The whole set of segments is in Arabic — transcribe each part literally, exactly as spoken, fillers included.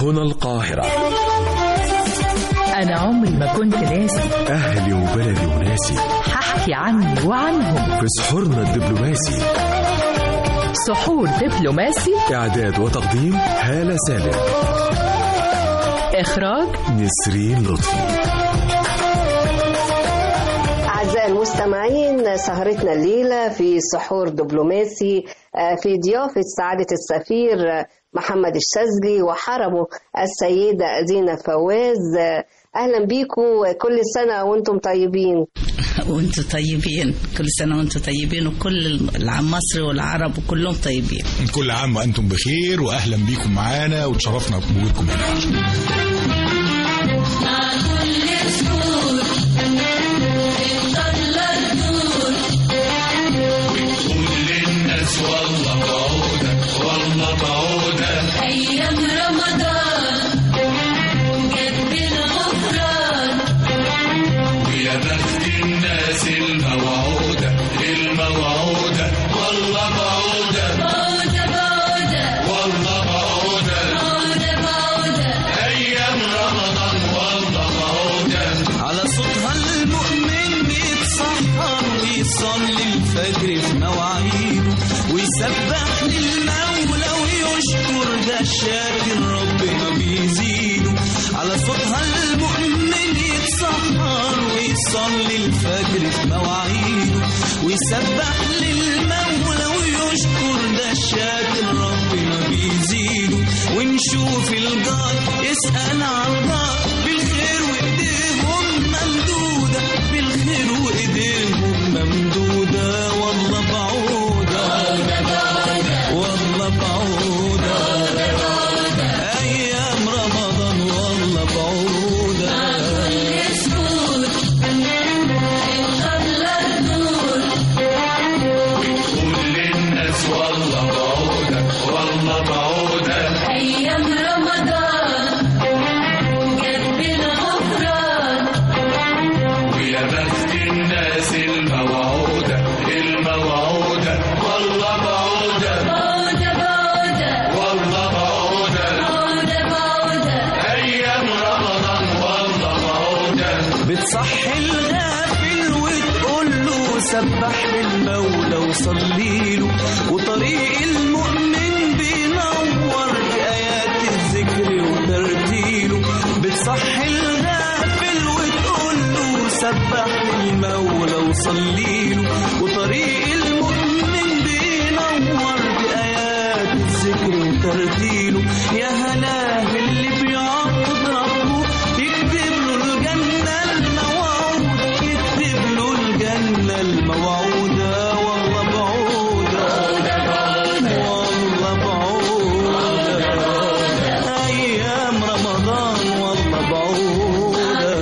هنا القاهرة. أنا عمري ما كنت ناسي أهلي وبلدي وناسي، هحكي عني وعنهم في سحورنا الدبلوماسي. سحور دبلوماسي، إعداد وتقديم هالة سالم، إخراج نسرين لطفي. أعزائي المستمعين، سهرتنا الليلة في سحور دبلوماسي في ضيافة سعادة السفير محمد الشاذلي وحرمه السيدة زينب فواز. أهلا بيكم، كل سنة وانتم طيبين. وانتم طيبين، كل سنة وانتم طيبين، وكل العام مصر والعرب وكلهم طيبين. كل عام وانتم بخير، واهلا بيكم معانا وتشرفنا بوجودكم هنا. والله بعودة والله بعودة أيام رمضان جد الغفران، ويا بخت الناس الموعودة الموعودة والله بعودة بعودة بعودة والله بعودة بعودة بعودة أيام رمضان والله بعودة. على صوتها المؤمن بيتصحر ويصلي الفجر في مواعيده ويسبح للمولى ويشكر، ده الشاكر ربنا بيزيده. على صوتها المؤمن يتسحر ويصلي الفجر في مواعيده ويسبح للمولى ويشكر، ده الشاكر ربنا بيزيده. ونشوف الجار يسأل عن الجار بالخير وايديهم ممدودة، بالخير وايديهم ممدودة والله بعودة والله بعودة أيام رمضان والله بعودة. كل الناس والله بعودة والله بعودة أيام رمضان جد الغفران، ويا بخت الناس الموعودة الموعودة والله بعودة بعودة بعودة والله بعودة بعودة بعودة أيام رمضان والله بعودة. بتصحي الغافل وتقول له سبح للمولى وصلي له، وطريق المؤمن بينور بآيات الذكر وترتيله. بتصحي الغافل وتقول له سبح للمولى وصلي له، وطريق المؤمن بينور بآيات الذكر وترتيله. يا هلاه اللي بيعبد ربه يكتب له الجنة الموعودة، يكتب له الجنة الموعودة والله بعودة والله بعودة أيام رمضان والله بعودة.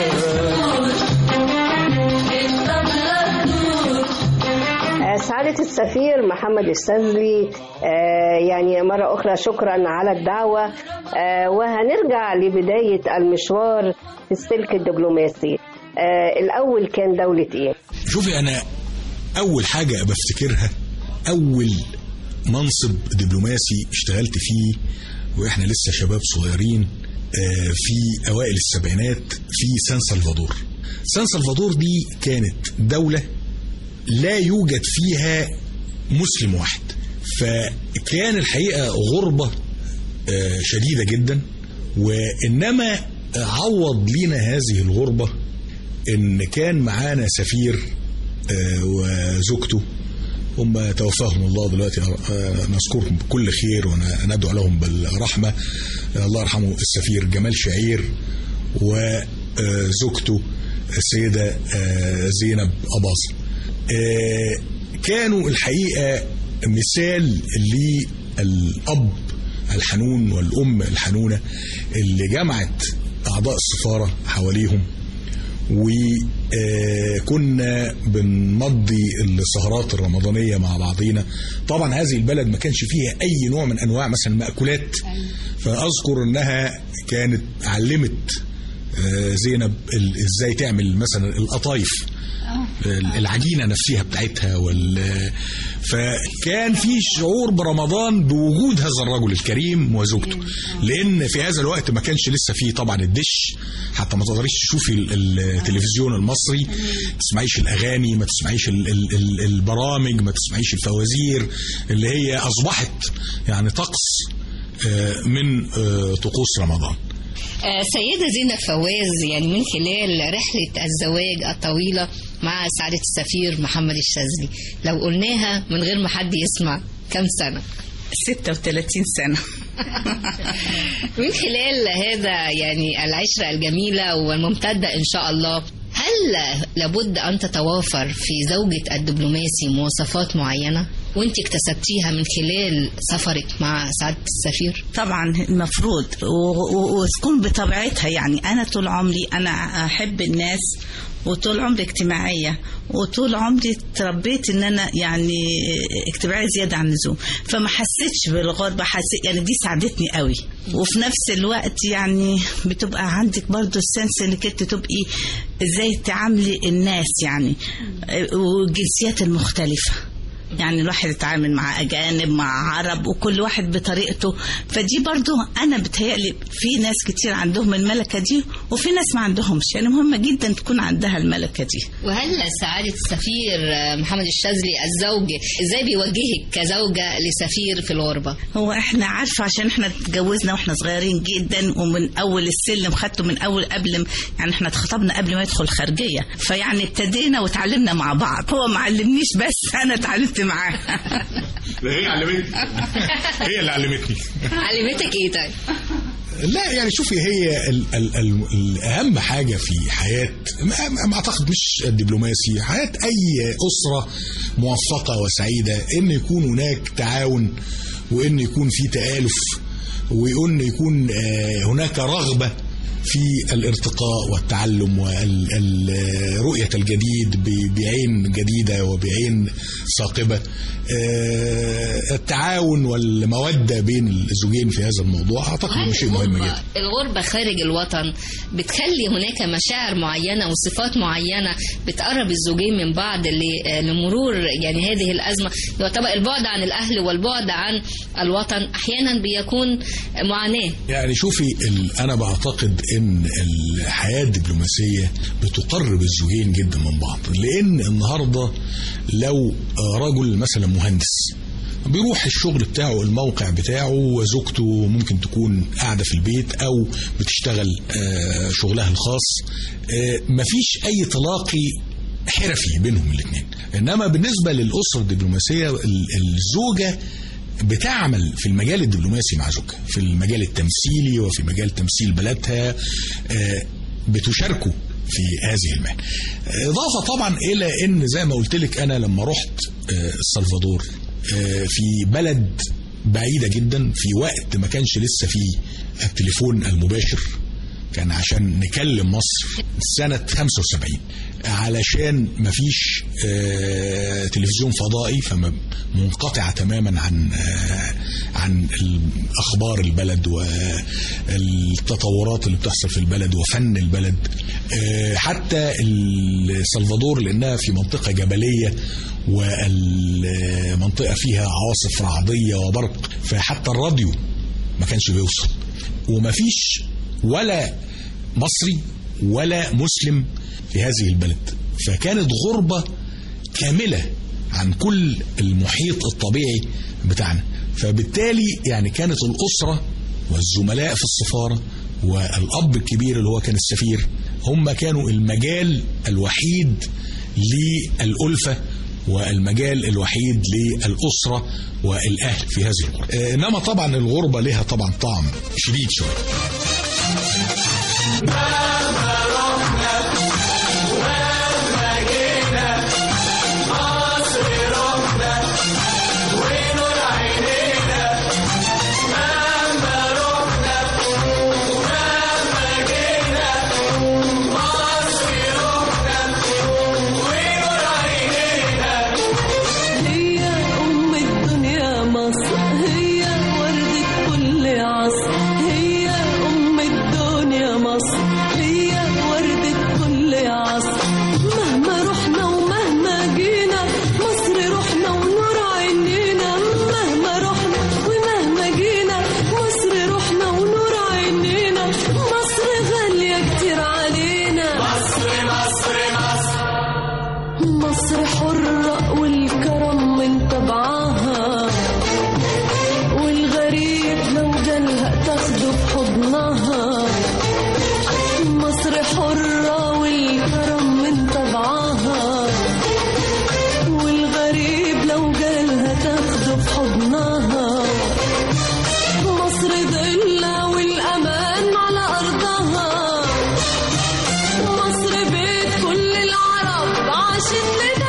سعادة السفير محمد الشاذلي، يعني مرة أخرى شكرا على الدعوة، وهنرجع لبداية المشوار في السلك الدبلوماسي. الأول كان دولة إيه؟ شوفي، أنا أول حاجة بفتكرها أول منصب دبلوماسي اشتغلت فيه وإحنا لسه شباب صغيرين في أوائل السبعينات في سان سلفادور. سان سلفادور دي كانت دولة لا يوجد فيها مسلم واحد، فكان الحقيقة غربة شديدة جدا. وإنما عوض لنا هذه الغربة إن كان معانا سفير وزوجته، هم توفاهم الله دلوقتي، نذكرهم بكل خير وندعو لهم بالرحمة. الله يرحمه السفير جمال شعير وزوجته السيدة زينب أباظة. كانوا الحقيقة مثال للأب الحنون والأم الحنونة اللي جمعت أعضاء السفارة حواليهم، وكنا بنمضي السهرات الرمضانية مع بعضينا. طبعا هذه البلد ما كانش فيها أي نوع من أنواع مثلا مأكولات، فأذكر أنها كانت علمت زينب ازاي تعمل مثلا القطايف العجينة نفسها بتاعتها وال... فكان في شعور برمضان بوجود هذا الرجل الكريم وزوجته، لأن في هذا الوقت ما كانش لسه فيه طبعا الدش، حتى ما تقدريش تشوفي التلفزيون المصري، ما تسمعيش الأغاني، ما تسمعيش ال... ال... البرامج، ما تسمعيش الفوازير اللي هي أصبحت يعني طقس من طقوس رمضان. سيدة زينب فواز، يعني من خلال رحلة الزواج الطويلة مع سعادة السفير محمد الشاذلي، لو قلناها من غير ما حد يسمع، كم سنة؟ ستة وثلاثين سنة. من خلال هذا يعني العشرة الجميلة والممتدة إن شاء الله، هل لابد أن تتوافر في زوجة الدبلوماسي مواصفات معينة وانت اكتسبتيها من خلال سفرك مع سعادة السفير؟ طبعا المفروض وتكون بطبيعتها. يعني أنا طول عمري أنا أحب الناس، وطول عمري اجتماعية، وطول عمري تربيت ان انا يعني اجتماعية زيادة عن اللزوم، فما حسيتش بالغربة، حسيت يعني دي ساعدتني قوي. وفي نفس الوقت يعني بتبقى عندك برضو السنس انك انت تبقي ازاي تعاملي الناس يعني والجنسيات المختلفة، يعني الواحد يتعامل مع أجانب مع عرب وكل واحد بطريقته. فدي برضو أنا بتهيألي في ناس كتير عندهم الملكة دي وفي ناس ما عندهمش، يعني مهمة جدا تكون عندها الملكة دي. وهل سعادة السفير محمد الشاذلي الزوج ازاي بيوجهك كزوجة لسفير في الغربة؟ هو احنا عارفة عشان احنا اتجوزنا واحنا صغيرين جدا، ومن أول السلم خدته من أول قبل يعني احنا اتخطبنا قبل ما يدخل خارجية، فيعني ابتدينا وتعلمنا مع بعض. هو ما علمنيش بس أنا اتعلمت معاه. هي علمتني، هي اللي علمتني. علمتك ايه طيب؟ لا يعني شوفي، هي ال ال ال الأهم حاجة في حياة، ما أعتقد مش الدبلوماسي، حياة أي أسرة موفقة وسعيدة، إن يكون هناك تعاون، وإن يكون في تآلف، وإن يكون هناك رغبة في الارتقاء والتعلم ورؤية الجديد بعين جديدة وبعين ثاقبة. التعاون والمودة بين الزوجين في هذا الموضوع أعتقد أنه شيء مهم جدا. الغربة خارج الوطن بتخلي هناك مشاعر معينة وصفات معينة بتقرب الزوجين من بعض لمرور يعني هذه الأزمة. يعتبر البعد عن الأهل والبعد عن الوطن أحيانا بيكون معاناة. يعني شوفي، أنا بعتقد ان الحياة الدبلوماسية بتقرب الزوجين جدا من بعض، لان النهاردة لو رجل مثلا مهندس بيروح الشغل بتاعه الموقع بتاعه، وزوجته ممكن تكون قاعدة في البيت او بتشتغل شغلها الخاص، مفيش اي تلاقي حرفي بينهم الاثنين. انما بالنسبة للأسرة الدبلوماسية، الزوجة بتعمل في المجال الدبلوماسي مع زوجها، في المجال التمثيلي وفي مجال تمثيل بلدها، بتشاركوا في هذه المهنة. إضافة طبعا إلى أن زي ما قلت لك، أنا لما رحت السلفادور في بلد بعيدة جدا، في وقت ما كانش لسه فيه التليفون المباشر، كان عشان نكلم مصر سنة خمسة وسبعين، علشان مفيش آه تلفزيون فضائي، فمنقطعة تماما عن آه عن أخبار البلد والتطورات اللي بتحصل في البلد وفن البلد. آه حتى السلفادور لأنها في منطقة جبلية والمنطقة فيها عواصف رعدية وبرق، فحتى الراديو ما كانش بيوصل، ومفيش ولا مصري ولا مسلم في هذه البلد. فكانت غربة كاملة عن كل المحيط الطبيعي بتاعنا. فبالتالي يعني كانت الأسرة والزملاء في السفارة والأب الكبير اللي هو كان السفير، هم كانوا المجال الوحيد للألفة والمجال الوحيد للأسرة والأهل في هذه الغربة. إنما طبعا الغربة لها طبعا طعم شديد شوية. مهما رحنا ومهما جينا مصر رحنا ونور عينينا. مهما رحنا ومهما جينا مصر رحنا ونور عينينا. هي أم الدنيا مصر، هي وردة كل عصر، هي أم الدنيا مصر، هي حضنها. مصر حرة والكرم من طبعها، والغريب لو جالها تاخده في حضنها. مصر ضلة والأمان على أرضها، مصر بيت كل العرب عاشت لنا.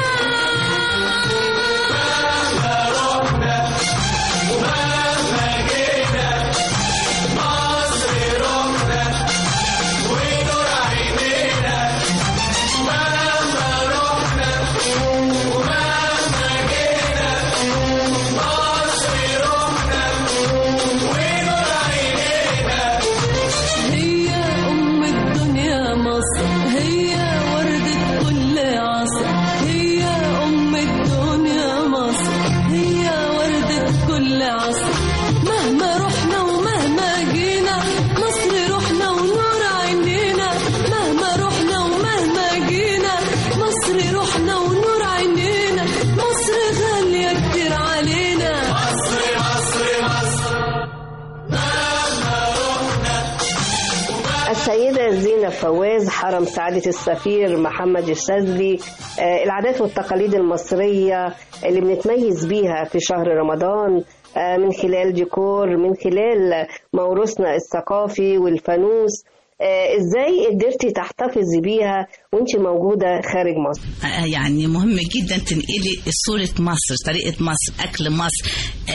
السيدة زينب فواز، حرم سعادة السفير محمد الشاذلي. آه العادات والتقاليد المصرية اللي بنتميز بيها في شهر رمضان آه من خلال ديكور، من خلال موروثنا الثقافي والفانوس، آه ازاي قدرتي تحتفظي بيها وانت موجودة خارج مصر؟ آه يعني مهم جدا تنقلي صورة مصر، طريقة مصر، أكل مصر،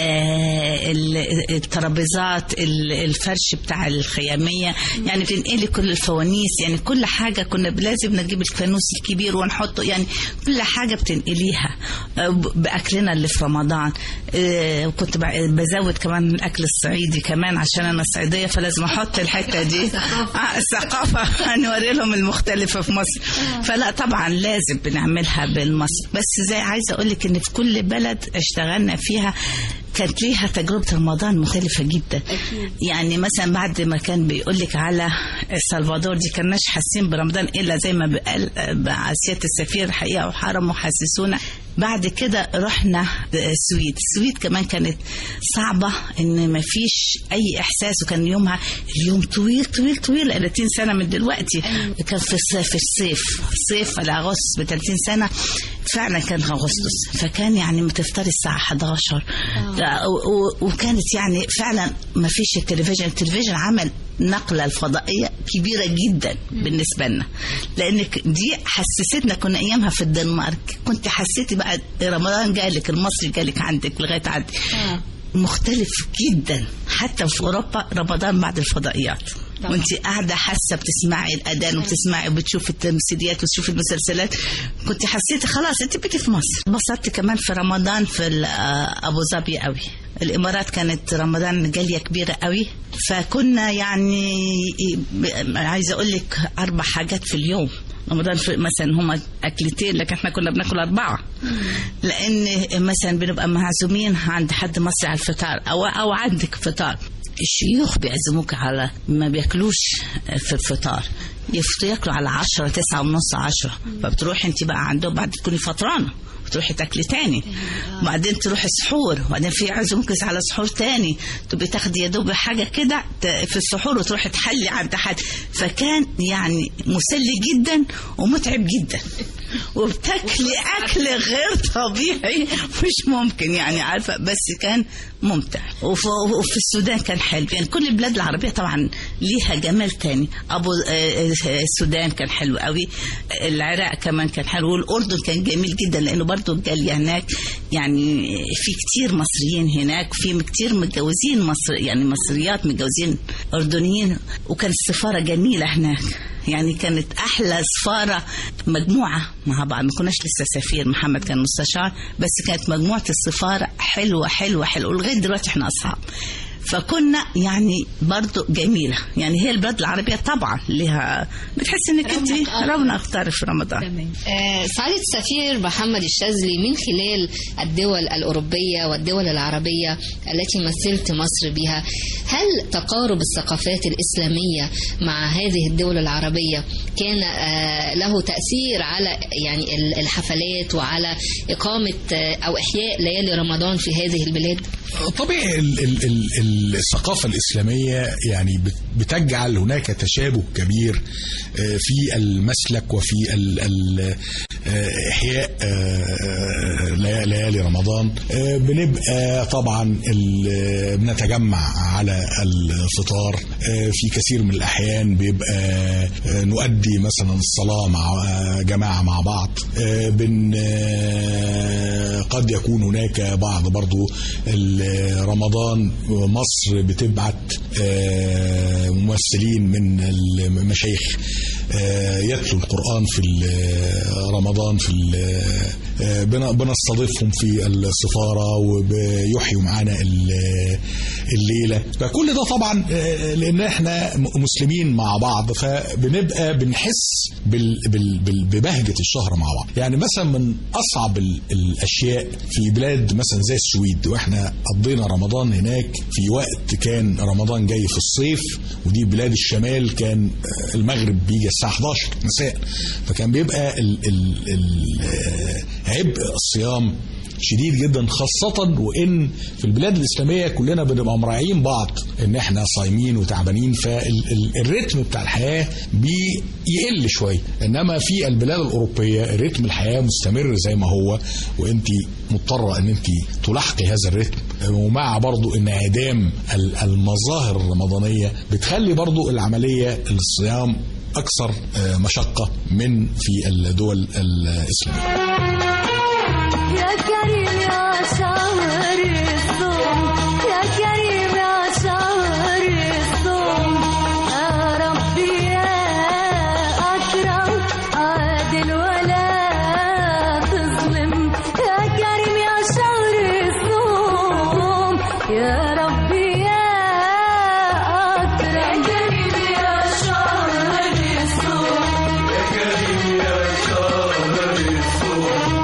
آه الترابيزات، الفرش بتاع الخيامية، يعني بتنقلي كل الفوانيس، يعني كل حاجة كنا لازم نجيب الفانوس الكبير ونحطه، يعني كل حاجة بتنقليها آه بأكلنا اللي في رمضان. آه وكنت بزود كمان الأكل الصعيدي كمان عشان أنا صعيدية، فلازم أحط الحتة دي آه الثقافة نوري لهم المختلفة في مصر. فلا طبعا لازم بنعملها بالمصر، بس زي عايزة أقولك إن في كل بلد اشتغلنا فيها كانت ليها تجربة رمضان مختلفة جدا. أكيد. يعني مثلا بعد ما كان بيقولك على السلفادور دي كناش حاسين برمضان إلا زي ما بقال سيادة السفير الحقيقة وحرم وحسسونا. بعد كده رحنا السويد. السويد كمان كانت صعبة ان ما فيش اي احساس، وكان يومها اليوم طويل طويل طويل ثلاثين سنة من دلوقتي. كان في الصيف في الصيف صيف على اغسطس ب ثلاثين سنة فعلا كان اغسطس، فكان يعني بتفطري الساعة إحدى عشر. وكانت يعني فعلا ما فيش التلفزيون. التلفزيون عمل نقلة الفضائية كبيرة جدا بالنسبة لنا، لأنك دي حسستنا. كنا أيامها في الدنمارك، كنت حسيتي بقى رمضان جالك المصري جالك عندك لغاية عندك آه. مختلف جدا. حتى في أوروبا رمضان بعد الفضائيات وانت قاعدة حاسة بتسمعي الأذان وبتسمعي وبتشوفي التمثيليات وتشوفي المسلسلات، كنت حسيتي خلاص انت بقيتي في مصر. انبسطت كمان في رمضان في أبو ظبي قوي. الإمارات كانت رمضان جالية كبيرة قوي، فكنا يعني عايزة أقول لك أربع حاجات في اليوم. رمضان مثلا هما أكلتين لكن احنا كنا بناكل أربعة، لأن مثلا بنبقى معزومين عند حد مصري على الفطار أو أو عندك فطار، الشيوخ بيعزموك على ما بياكلوش في الفطار، يفطروا ياكلوا على عشرة تسعة ونص عشرة، فبتروح انت بقى عندهم بعد تكوني فطرانة تروحي تاكلي تاني، وبعدين تروحي سحور، وبعدين في عزومك على سحور تاني تبقي تاخدي يا دوب حاجه كده في السحور وتروحي تحلي عند حد. فكان يعني مسلي جدا ومتعب جدا، وبتاكلي اكل غير طبيعي مش ممكن يعني عارفه، بس كان ممتع. وفي, وفي السودان كان حلو، يعني كل البلاد العربيه طبعا ليها جمال تاني. ابو السودان كان حلو قوي، العراق كمان كان حلو، والاردن كان جميل جدا لانه برضو الجاليه هناك يعني في كتير مصريين هناك، في كتير متجوزين مصر يعني مصريات متجوزين اردنيين، وكانت السفاره جميله هناك، يعني كانت احلى سفاره مجموعه مع بعض. ما كناش لسه سفير، محمد كان مستشار، بس كانت مجموعه السفاره حلوه حلوه حلوه، ولغايه دلوقتي احنا اصحاب. فكنا يعني برضو جميلة، يعني هي البلاد العربية طبعا لها بتحس انك انت رونق اكتر في رمضان. آه سعادة السفير محمد الشاذلي، من خلال الدول الأوروبية والدول العربية التي مثلت مصر بها، هل تقارب الثقافات الإسلامية مع هذه الدول العربية كان آه له تأثير على يعني الحفلات وعلى إقامة آه أو إحياء ليالي رمضان في هذه البلاد؟ طبيعي ال ال ال الثقافة الإسلامية يعني بتجعل هناك تشابه كبير في المسلك وفي إحياء ليالي رمضان. بنبقى طبعا بنتجمع على الفطار، في كثير من الأحيان بيبقى نؤدي مثلا الصلاة مع جماعة مع بعض. بن قد يكون هناك بعض برضو رمضان مصر بتبعت ممثلين من المشايخ يتلو القرآن في رمضان، في بنستضيفهم في السفارة وبيحيوا معانا الليلة. فكل ده طبعا لأن احنا مسلمين مع بعض، فبنبقى بنحس ببهجة الشهر مع بعض. يعني مثلا من أصعب الأشياء في بلاد مثلا زي السويد، واحنا قضينا رمضان هناك في وقت كان رمضان جاي في الصيف، ودي بلاد الشمال كان المغرب بيجي الساعة إحدى عشر مساء، فكان بيبقى ال ال ال عبء الصيام شديد جدا، خاصة وإن في البلاد الإسلامية كلنا بنبقى مراعين بعض إن إحنا صايمين وتعبانين، فالريتم بتاع الحياة بيقل شوية. إنما في البلاد الأوروبية الريتم الحياة مستمر زي ما هو، وإنت مضطرة إن إنت تلاحقي هذا الريتم، ومع برضو انعدام المظاهر الرمضانية بتخلي برضو العملية الصيام أكثر مشقة من في الدول الإسلامية. يا كريم يا شهر الصوم، يا كريم يا شهر الصوم، يا ربي يا أكرم عادل ولا تظلم، يا كريم يا شهر الصوم، يا ربي يا أكرم، يا كريم يا شهر الصوم، يا كريم يا شهر الصوم،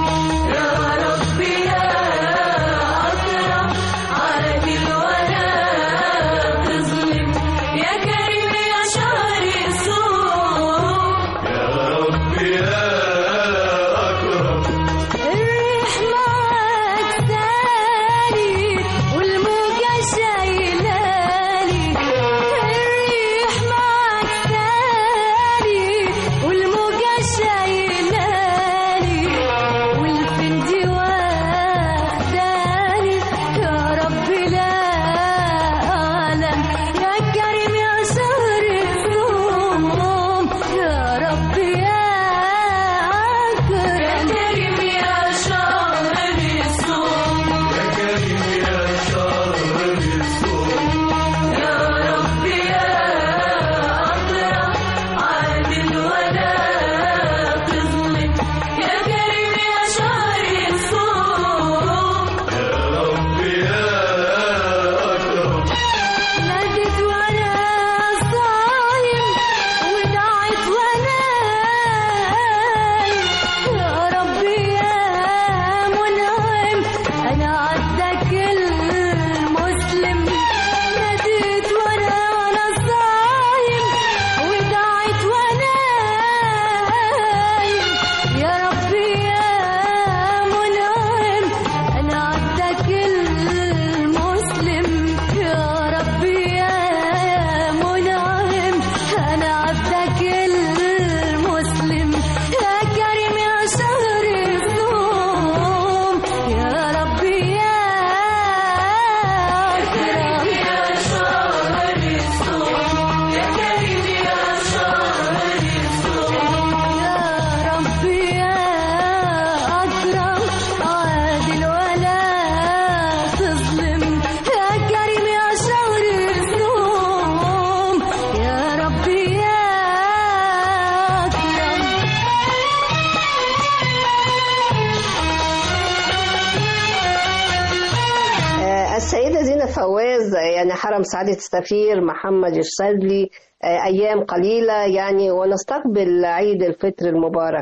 السيدة زينة فواز، يعني حرم سعادة السفير محمد الشاذلي أيام قليلة يعني ونستقبل عيد الفطر المبارك.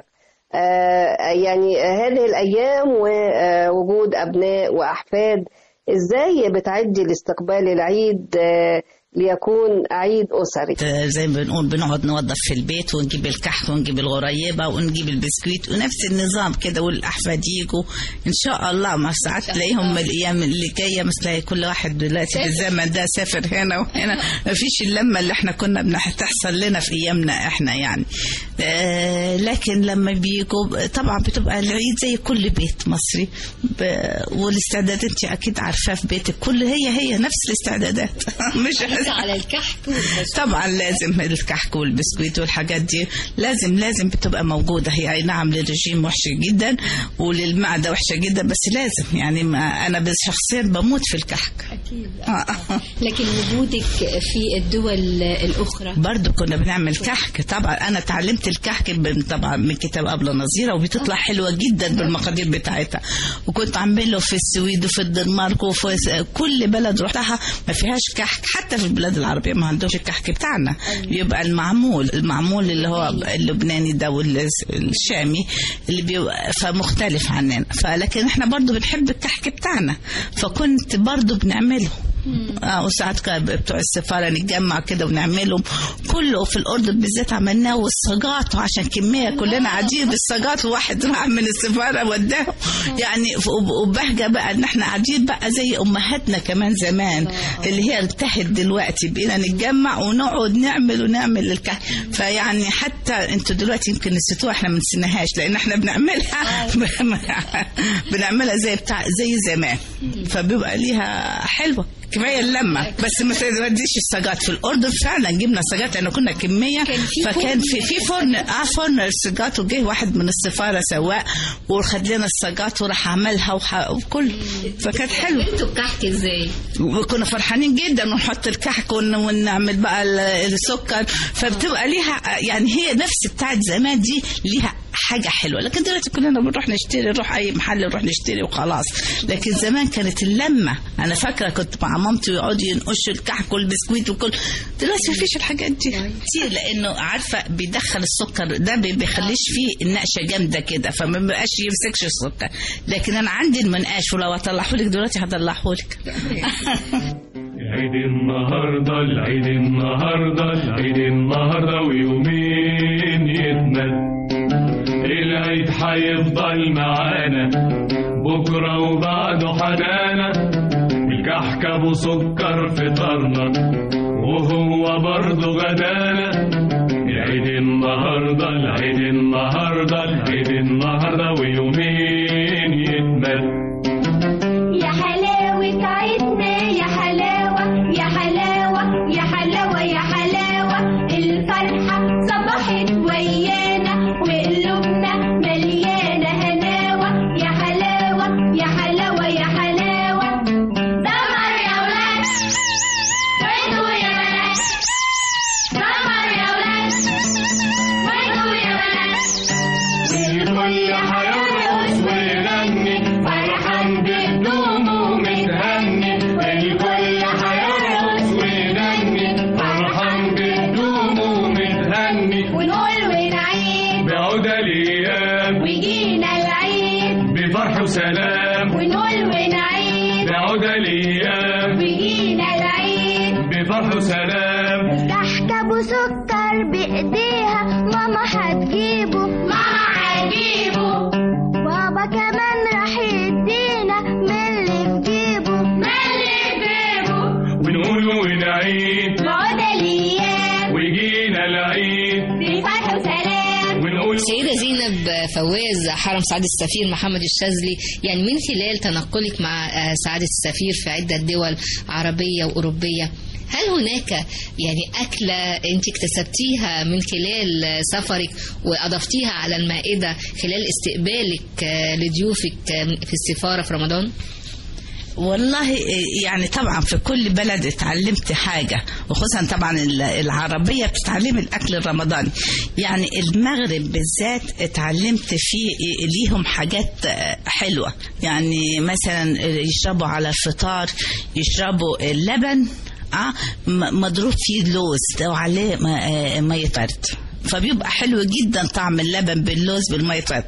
يعني هذه الأيام ووجود أبناء وأحفاد، إزاي بتعدي لاستقبال العيد ليكون عيد أسري. زي ما بنقول بنقعد نوظف في البيت ونجيب الكحك ونجيب الغريبة ونجيب البسكويت ونفس النظام كده، والأحفاد يجوا إن شاء الله. ما ساعات تلاقيهم الأيام اللي جاية مثل كل واحد دلوقتي في الزمن ده سافر هنا وهنا، ما فيش اللمة اللي احنا كنا بتحصل لنا في أيامنا احنا يعني. آه لكن لما بيجوا طبعا بتبقى العيد زي كل بيت مصري، والاستعدادات انت أكيد عارفاه في بيتك كل هي هي نفس الاستعدادات. مش على الكحك طبعا لازم الكحك والبسكويت والحاجات دي لازم لازم بتبقى موجودة. هي أي نعم للرجيم وحشة جدا وللمعدة وحشة جدا، بس لازم يعني ما أنا شخصيا بموت في الكحك أكيد. لكن وجودك في الدول الأخرى برضو كنا بنعمل كحك. طبعا أنا تعلمت الكحك طبعا من كتاب أبلة نظيرة، وبتطلع حلوة جدا بالمقادير بتاعتها، وكنت عامله في السويد وفي الدنمارك وفي كل بلد رحتها ما فيهاش كحك. حتى في البلاد العربية ما عندهمش الكحك بتاعنا، يبقى المعمول المعمول اللي هو اللبناني ده والشامي اللي بيبقى فمختلف عننا. فلكن احنا برضو بنحب الكحك بتاعنا، فكنت برضو بنعمله. اه وساعات بتوع السفاره نتجمع كده ونعملهم كله. في الاردن بالذات عملناه، والصاجات عشان كميه كلنا قاعدين بالصاجات، وواحد راح من السفاره وداه يعني. وبهجه بقى ان احنا قاعدين بقى زي امهاتنا كمان زمان اللي هي انتهت دلوقتي، بقينا نتجمع ونقعد نعمل ونعمل الكحك. فيعني حتى انتوا دلوقتي يمكن نسيتوها، احنا ما نسيناهاش لان احنا بنعملها بنعملها زي بتاع زي زمان، فبيبقى ليها حلوه كفايه اللمه. بس ما توديش السجات. في الاردن فعلا جبنا سجات لان كنا كميه، فكان في في فرن اه فرن السجات، وجه واحد من السفاره سواق وخد لنا السجات وراح عملها وكل، فكانت حلوه. انتوا الكحك ازاي؟ وكنا فرحانين جدا ونحط الكحك ونعمل بقى السكر، فبتبقى ليها يعني هي نفس بتاعت زمان دي ليها حاجه حلوه. لكن دلوقتي كلنا بنروح نشتري، نروح اي محل نروح نشتري وخلاص. لكن زمان كانت اللمه. انا فاكره كنت مع مامتي ويقعدوا ينقشوا الكحك والبسكويت وكل. دلوقتي ما فيش الحاجات دي كتير، لانه عارفه بيدخل السكر ده بيخليش فيه النقشه جامده كده، فما بقاش يمسكش السكر. لكن انا عندي المنقاش، ولو اطلعه لك دلوقتي هطلعه لك. العيد النهارده العيد النهارده العيد النهارده ويومين يتمد. العيد هيفضل معانا بكره وبعده حنانا، الكحك ابو سكر فطرنا وهو برضه غدانا. العيد النهارده العيد النهارده العيد النهارده ويومين يتمد. يا حلاوة عيدنا يا حلاوة يا حلاوة يا حلاوة يا حلاوة، الفرحة صبحت ويانا وقلوبنا مليانة هناوة. يا حلاوة يا حلاوة يا حلاوة، زمر يا ولاد وانتوا يا بنات، زمر يا ولاد وانتوا يا بنات. والكل هيرقص ويغني فرحان بهدومه متهني. الكل هيرقص ويغني فرحان بهدومه متهني. ونقول ونعيد بعود الايام ويجينا العيد بفرح وسلام. ونقول ونعيد بعود الايام ويجينا العيد بفرح وسلام. كحك ابو سكر بايديها ماما هتجيبه ماما هتجيبه، بابا كمان راح يدينا من اللي في جيبه من اللي في جيبه. ونقول ونعيد بعود الايام ويجينا العيد بفرح وسلام. ونقول. سيدة زينب فواز حرم سعادة السفير محمد الشاذلي، يعني من خلال تنقلك مع سعادة السفير في عدة دول عربية وأوروبية، هل هناك يعني أكلة أنت اكتسبتيها من خلال سفرك وأضفتيها على المائدة خلال استقبالك لضيوفك في السفارة في رمضان؟ والله يعني طبعا في كل بلد اتعلمت حاجة، وخصوصا طبعا العربية بتتعلم الأكل الرمضاني. يعني المغرب بالذات اتعلمت فيه ليهم حاجات حلوة، يعني مثلا يشربوا على الفطار يشربوا اللبن اه مضروب فيه لوز وعليه مية ورد، فبيبقى حلو جدا طعم اللبن باللوز بالمية ورد.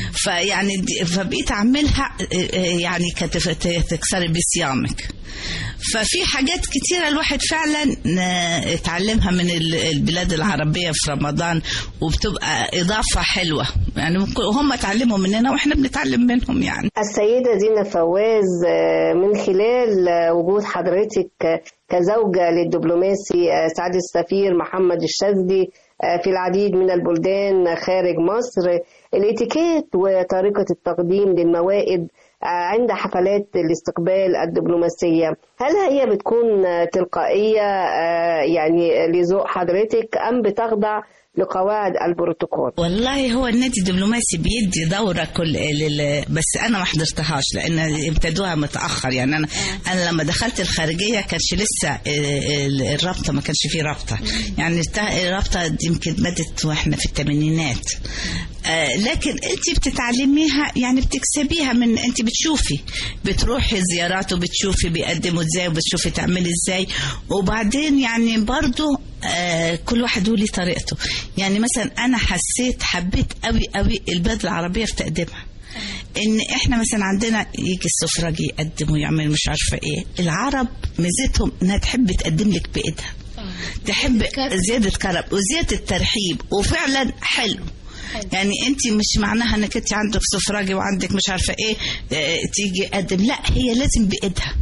فيعني فبقيت اعملها يعني كانت تكسري بصيامك. ففي حاجات كتيرة الواحد فعلا اتعلمها من البلاد العربية في رمضان، وبتبقى إضافة حلوة يعني، هم اتعلموا مننا وإحنا بنتعلم منهم يعني. السيدة دينا فواز، من خلال وجود حضرتك كزوجة للدبلوماسي سعادة السفير محمد الشاذلي في العديد من البلدان خارج مصر، الاتيكيت وطريقة التقديم للموائد عند حفلات الاستقبال الدبلوماسية، هل هي بتكون تلقائية يعني لذوق حضرتك أم بتخضع لقواعد البروتوكول؟ والله هو النادي الدبلوماسي بيدي دورة كل لل... بس أنا ما حضرتهاش لأن ابتدوها متأخر يعني. أنا أنا لما دخلت الخارجية كانش لسه الرابطة، ما كانش فيه رابطة يعني، الرابطة يمكن بدت وإحنا في الثمانينات. آه لكن أنت بتتعلميها يعني، بتكسبيها من أنت بتشوفي، بتروحي زيارات وبتشوفي بيقدموا إزاي وبتشوفي تعملي إزاي، وبعدين يعني برضو آه كل واحد له طريقته يعني. مثلا أنا حسيت حبيت قوي قوي البلاد العربية في تقديمها، إن إحنا مثلا عندنا يجي السفراجي يقدم ويعمل مش عارفة إيه. العرب ميزتهم إنها تحب تقدم لك بإيدها، تحب زيادة كرم وزيادة ترحيب، وفعلا حلو يعني. انت مش معناها انك انت عندك سفراجي وعندك مش عارفه ايه اه تيجي قدم، لا هي لازم بايدها.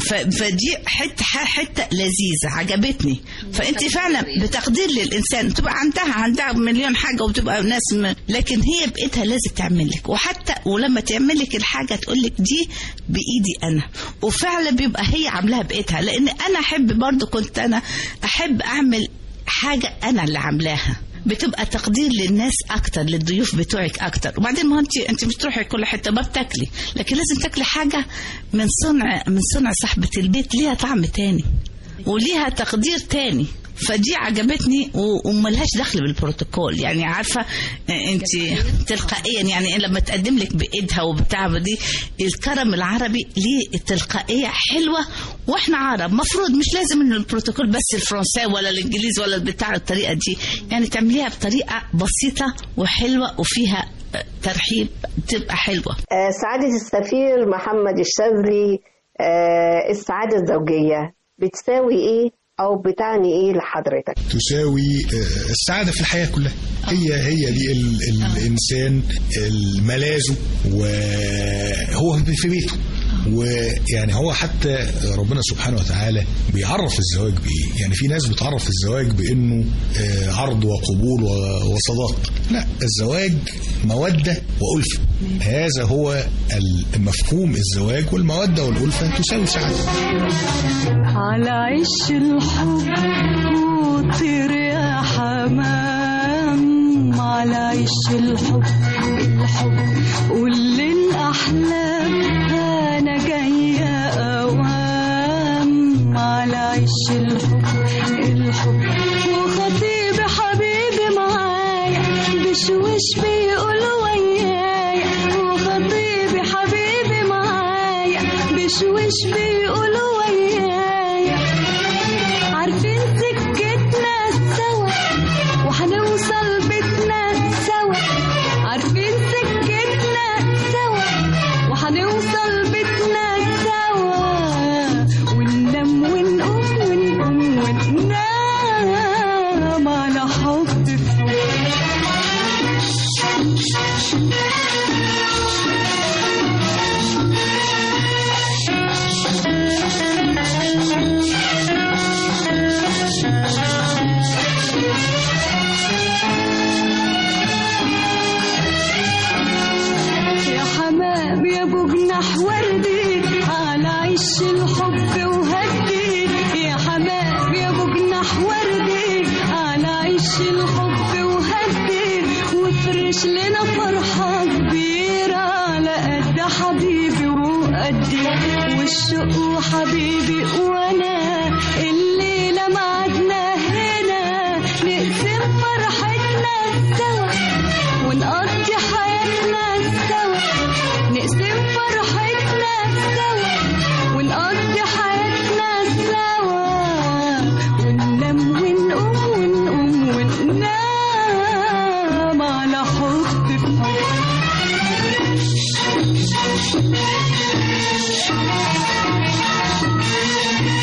فدي حته حته لذيذه عجبتني. فانت فعلا بتقدير للانسان، بتبقى عندها عندها مليون حاجه وبتبقى ناس م... لكن هي بايدها لازم تعمل لك، وحتى ولما تعمل لك الحاجه تقول لك دي بايدي انا، وفعلا بيبقى هي عاملاها بايدها. لان انا احب برضو، كنت انا احب اعمل حاجه انا اللي عاملاها، بتبقى تقدير للناس اكتر، للضيوف بتوعك اكتر. وبعدين ما انت انت مش تروحي كل حته ما بتاكلي، لكن لازم تاكلي حاجه من صنع من صنع صاحبه البيت، ليها طعم تاني وليها تقدير تاني. فدي عجبتني وملهاش دخل بالبروتوكول يعني. عارفه انت تلقائيا يعني لما تقدم لك بايدها وبتاع دي، الكرم العربي ليه تلقائيه حلوه. واحنا عرب مفروض مش لازم ان البروتوكول بس الفرنساوي ولا الانجليزي ولا بتاع الطريقه دي يعني، تعمليها بطريقه بسيطه وحلوه وفيها ترحيب تبقى حلوه. سعاده السفير محمد الشاذلي، السعاده الزوجيه بتساوي ايه أو بتعني إيه لحضرتك؟ تساوي السعادة في الحياة كلها. هي هي دي ال الإنسان الملاذه، وهو في بيته. ويعني هو حتى ربنا سبحانه وتعالى بيعرف الزواج بإيه. يعني في ناس بتعرف الزواج بأنه عرض وقبول وصداق. لا، الزواج مودة وألفة. هذا هو المفهوم الزواج، والمودة والألفة تساوي سعادة. على عش الحب وطير يا حمام، على عش الحب الحب قول الأحلام أنا جاية أوام. على عش الحب الحب وخطيب حبيبي معايا بشوش بيقول ويايا، وخطيب حبيبي معايا بشوش بيقول ويايا. عارفين سكتنا سوا وحنوصل بيتنا سوا، عارفين سكتنا سوا وحنوصل بيتنا سوا. وننام ونقوم ونقوم وننام على حب في يا حمام يا ابو جناح وردي، على عش الحب وهدي. يا حمام يا ابو جناح وردي، على عش الحب وهدي. وفرش لنا فرحة كبيرة على قد حبيبي وقدي، والشوق وحبيبي وانا الليلة معدنا هنا نقسم فرحتنا سوا ونقضي حياتنا سوا، نقسم فرحتنا سوا ونقضي حياتنا سوا. وننام ونقوم ونقوم وننام على حب في حب.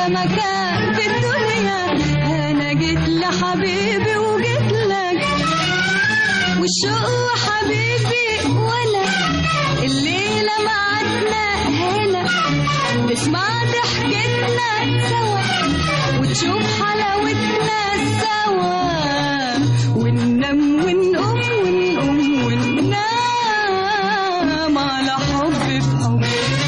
مكان في الدنيا أنا جيت لحبيبي وجيت لك والشوق حبيبي وأنا الليلة معدنا هنا نسمع ضحكتنا سوا وتشوف حلاوتنا سوا وننام ونقوم ونقوم وننام على حب في حب.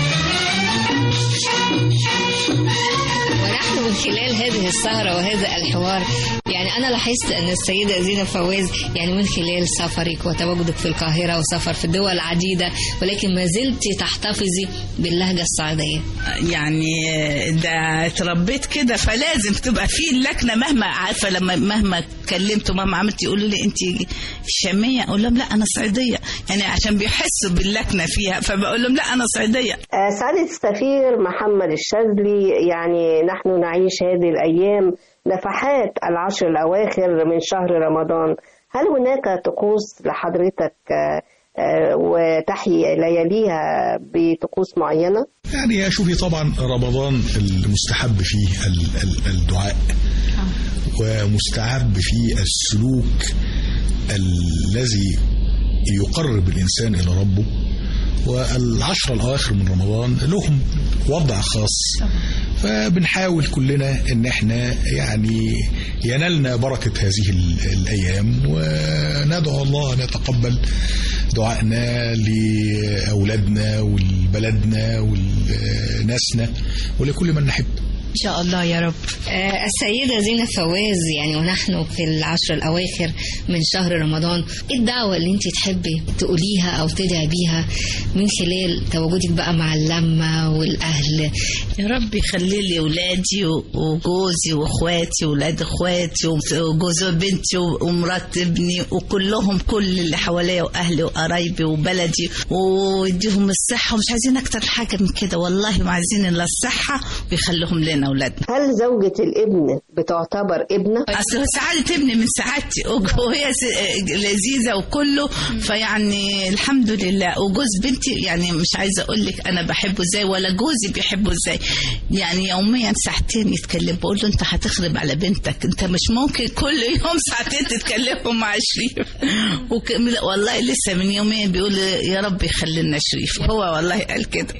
ونحن من خلال هذه السهرة وهذا الحوار يعني أنا لاحظت أن السيدة زينب فواز يعني من خلال سفرك وتواجدك في القاهرة وسفر في الدول العديدة ولكن ما زلت تحتفظي باللهجة الصعيدية. يعني ده اتربيت كده فلازم تبقى فيه اللكنة مهما عارفة لما مهما كلمت ومهما عملت يقولوا لي أنت شامية أقول لهم لا أنا صعيدية يعني عشان بيحسوا باللكنة فيها فبقول لهم لا أنا صعيدية. سعادة السفير محمد الشاذلي يعني نحن نعيش هذه الأيام نفحات العشر الأواخر من شهر رمضان، هل هناك طقوس لحضرتك وتحيي لياليها بطقوس معينة؟ يعني شوفي طبعا رمضان المستحب فيه الدعاء ومستحب فيه السلوك الذي يقرب الإنسان إلى ربه، والعشر الأواخر من رمضان لهم وضع خاص فبنحاول كلنا ان احنا يعني ينالنا بركة هذه الأيام وندعو الله أن يتقبل دعائنا لأولادنا ولبلدنا ولناسنا ولكل من نحب إن شاء الله يا رب. آه السيدة زينب فواز يعني ونحن في العشر الأواخر من شهر رمضان إيه الدعوة اللي أنت تحبي تقوليها أو تدعي بيها من خلال تواجدك بقى مع اللمة والأهل؟ يا رب يخلي لي أولادي وجوزي وأخواتي وأولاد أخواتي وجوز بنتي ومرات ابني وكلهم كل اللي حواليا وأهلي وقرايبي وبلدي ويديهم الصحة ومش عايزين أكتر حاجة من كده والله ما عايزين إلا الصحة ويخليهم لنا أولادنا. هل زوجة الابن بتعتبر ابنة؟ أصل سعادة ابني من سعادتي وهي لذيذة وكله فيعني الحمد لله وجوز بنتي يعني مش عايزة أقول لك أنا بحبه إزاي ولا جوزي بيحبه إزاي يعني يوميا ساعتين يتكلم بقول له أنت هتخرب على بنتك أنت مش ممكن كل يوم ساعتين تتكلموا مع شريف وك... والله لسه من يومين بيقول يا رب يخلي لنا شريف هو والله قال كده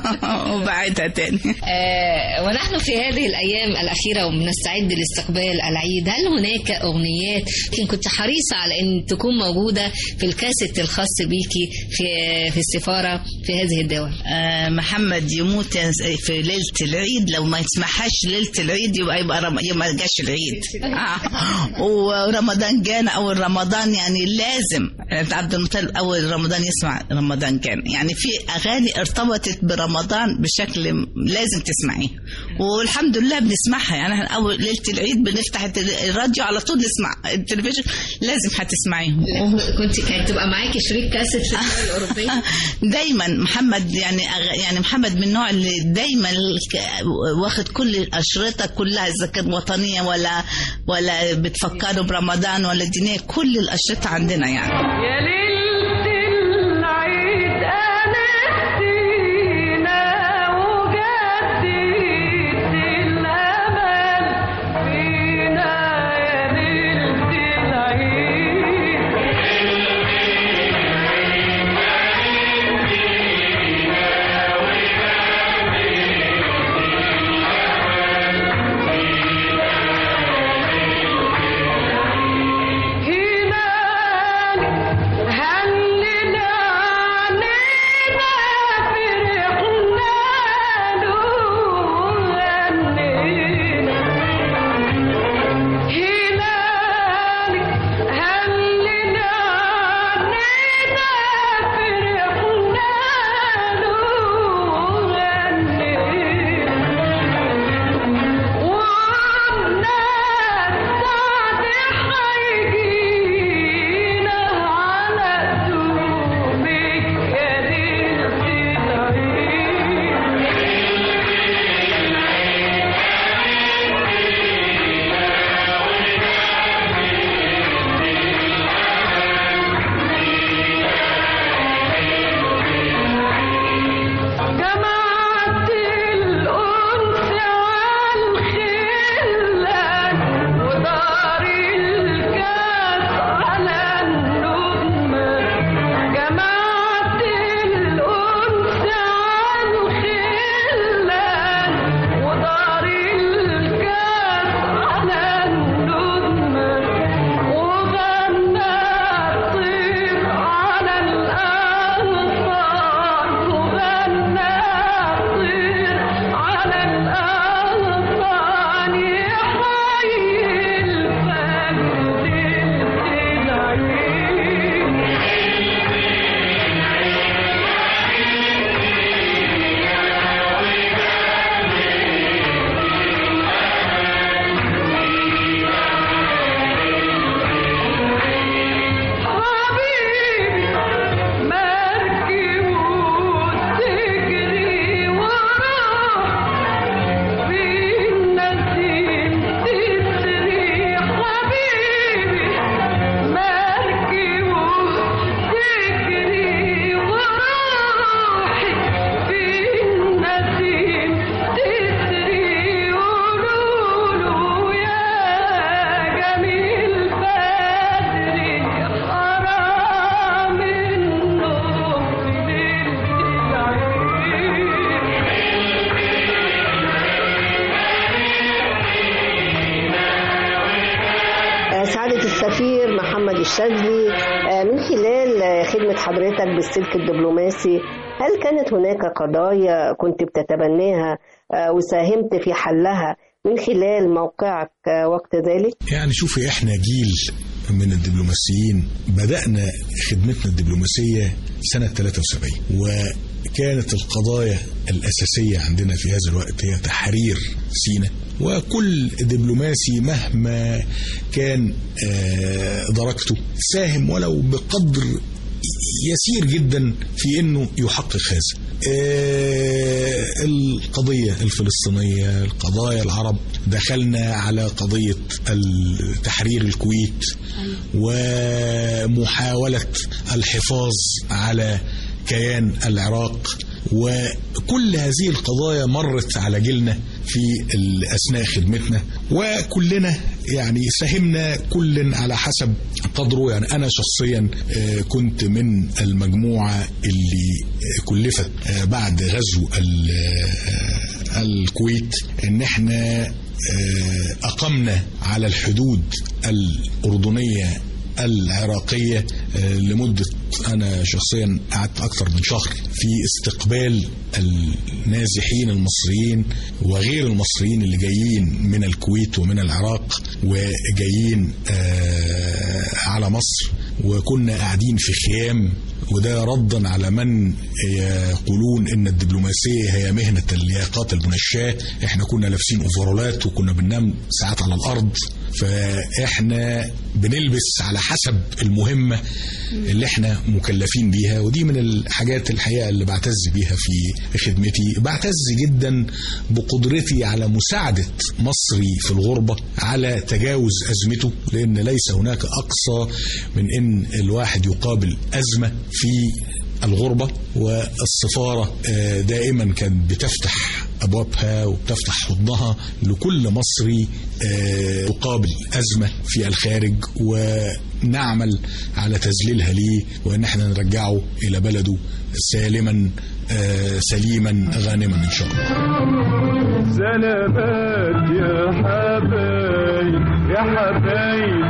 وبعدها تاني. آه ونحن في هذه الأيام الأخيرة وبنستعد لاستقبال العيد هل هناك أغنيات يمكن كنت حريصة على أن تكون موجودة في الكاسيت الخاص بيكي في في السفارة في هذه الدول؟ آه محمد يموت في ليلة العيد لو ما يسمحش ليلة العيد يبقى يبقى رم... ما جاش العيد آه. ورمضان جانا أول رمضان يعني لازم عبد المطلب أول رمضان يسمع رمضان جانا يعني في أغاني ارتبطت برمضان بشكل لازم تسمعيه والحمد لله بنسمعها يعني أول ليلة العيد بنفتح الراديو على طول نسمع التلفزيون لازم هتسمعيهم. كنت كانت تبقى معاكي شريك كاسيت في الدول الأوروبية؟ دايما محمد يعني يعني محمد من النوع اللي دايما واخد كل الأشرطة كلها إذا كانت وطنية ولا ولا بتفكروا برمضان ولا دينية كل الأشرطة عندنا يعني. يا ليلة العيد أنستينا وجديت الأمل فينا يا ليلة العيد. الشاذلي، من خلال خدمة حضرتك بالسلك الدبلوماسي هل كانت هناك قضايا كنت بتتبناها وساهمت في حلها من خلال موقعك وقت ذلك؟ يعني شوفي، احنا جيل من الدبلوماسيين بدأنا خدمتنا الدبلوماسية سنة ثلاثة وسبعين، وكانت القضايا الأساسية عندنا في هذا الوقت هي تحرير سيناء. وكل دبلوماسي مهما كان درجته ساهم ولو بقدر يسير جدا في انه يحقق هذا. القضية الفلسطينية، القضايا العرب، دخلنا على قضية تحرير الكويت ومحاولة الحفاظ على كيان العراق، وكل هذه القضايا مرت على جيلنا في أثناء خدمتنا، وكلنا يعني ساهمنا كل على حسب قدره. يعني أنا شخصيا كنت من المجموعة اللي كلفت بعد غزو الكويت ان احنا أقمنا على الحدود الأردنية العراقية لمدة، أنا شخصيا قعدت أكثر من شهر في استقبال النازحين المصريين وغير المصريين اللي جايين من الكويت ومن العراق وجايين على مصر، وكنا قاعدين في خيام. وده ردا على من يقولون ان الدبلوماسية هي مهنة الياقات المنشاة. احنا كنا لابسين اوفرولات وكنا بننام ساعات على الارض، فاحنا بنلبس على حسب المهمة اللي احنا مكلفين بيها. ودي من الحاجات الحقيقة اللي بعتز بيها في خدمتي. بعتز جدا بقدرتي على مساعدة مصري في الغربة على تجاوز أزمته، لأن ليس هناك أقصى من أن الواحد يقابل أزمة في الغربة. والسفارة دائما كانت بتفتح أبوابها وبتفتح حضنها لكل مصري يقابل أزمة في الخارج، ونعمل على تذليلها ليه وأن احنا نرجعه إلى بلده سالما سليما غانما إن شاء الله. سلامات يا حبايب يا حبايب،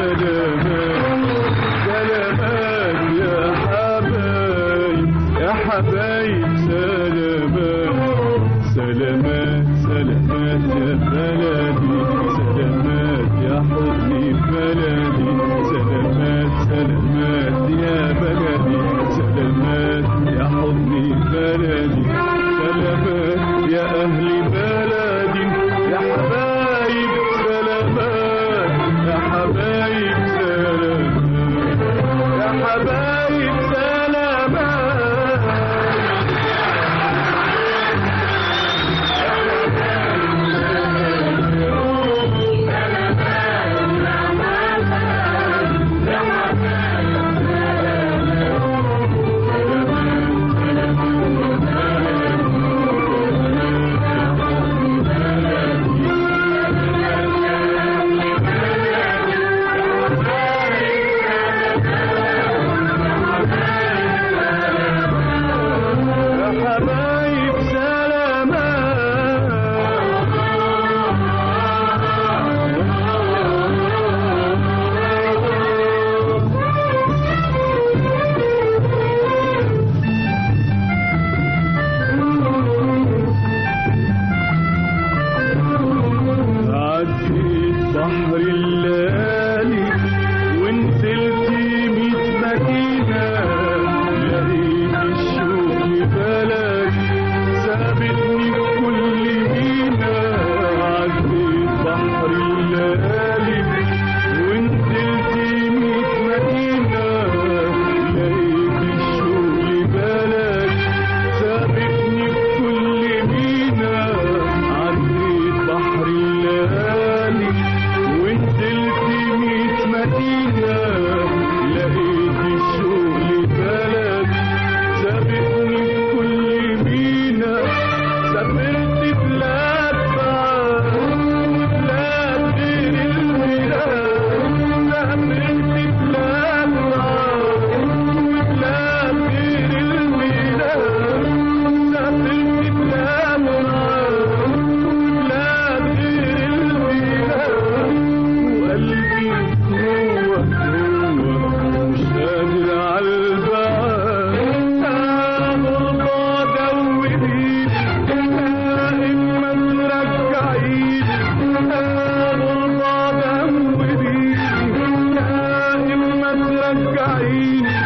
سلامات سلامات يا حبايب يا حبايب، سلامات سلامات سلامات يا بلدي، سلامات يا حضني بلدي، سلامات سلامات يا بلدي، سلامات يا حضني بلدي، سلامات يا أهل بلدي يا حبايب، سلامات يا حبايب، سلامات يا حبايب، سلامات روحيني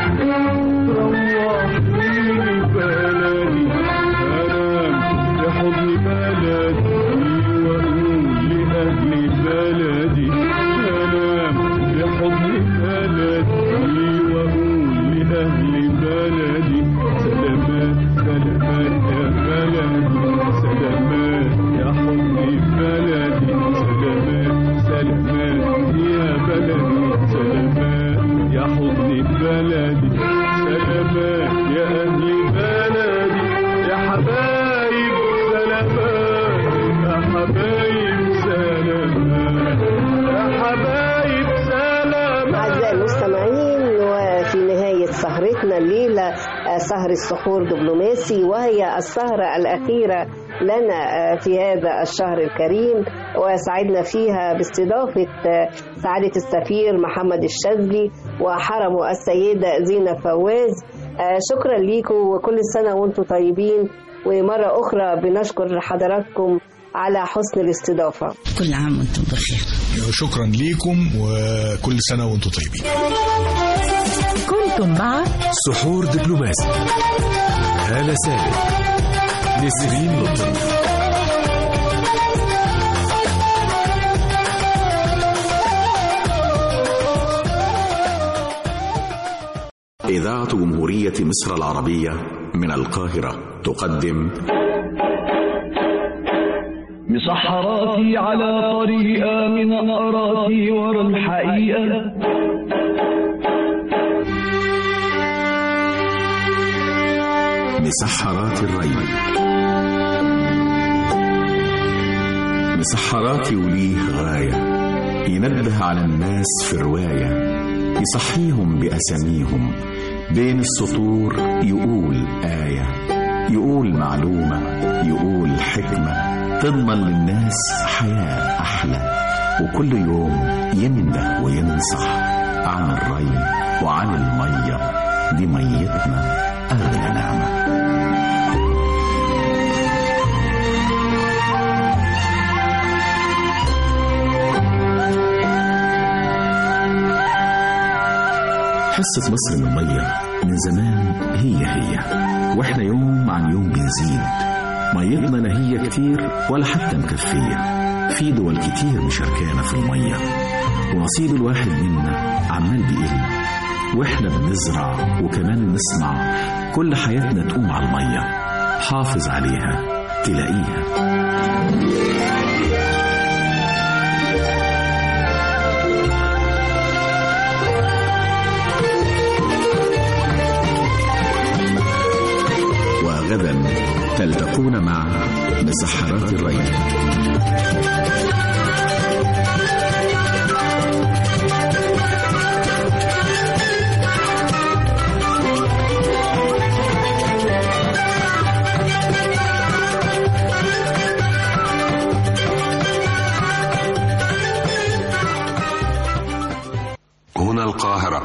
روحيني بلدي أنام في حضن بلدي وأقول لأهل بلدي أنام في حضن بلدي وأقول لأهل بلدي سلامات سلامات يا بلدي سلامات يا حضن بلدي سلامات سلامات يا بلدي سلامات يا حضن بلدي سلامات يا أهل بلدي يا حبايب سلامات يا حبايب سلامات يا حبايب سلامات. أعزائي المستمعين، وفي نهاية سهرتنا الليلة آه، سهر السحور دبلوماسي، وهي السهرة الأخيرة لنا آه، في هذا الشهر الكريم، وسعدنا فيها باستضافة آه، سعادة السفير محمد الشاذلي وحرمه السيدة زينة فواز. آه، شكرا ليكم وكل سنة وانتم طيبين، ومرة أخرى بنشكر حضراتكم على حسن الاستضافة. كل عام وانتم بخير. شكرا ليكم وكل سنة وانتم طيبين. كنتم مع سحور دبلوماسي، هالة سالم، نسرين لطفي. إذاعة جمهورية مصر العربية من القاهرة تقدم مسحراتي على طريقة من أراتي ورا الحقيقة مسحرات الري. مسحراتي وليه غاية، ينبه على الناس في رواية، يصحيهم بأساميهم، بين السطور يقول آية، يقول معلومة، يقول حكمة تضمن للناس حياة أحلى، وكل يوم ينده وينصح عن الري وعن المية، دي ميتنا أغلى نعمة. حصة مصر من المية من زمان هي هي، واحنا يوم عن يوم بنزيد، ميتنا لا هي كتير ولا حتى مكفية، في دول كتير مشاركانا في المية، ونصيب الواحد منا عمال بيقل، واحنا بنزرع وكمان نصنع، كل حياتنا تقوم على المية، حافظ عليها تلاقيها. غدا تلتقون مع مسحرات الري. هنا القاهرة.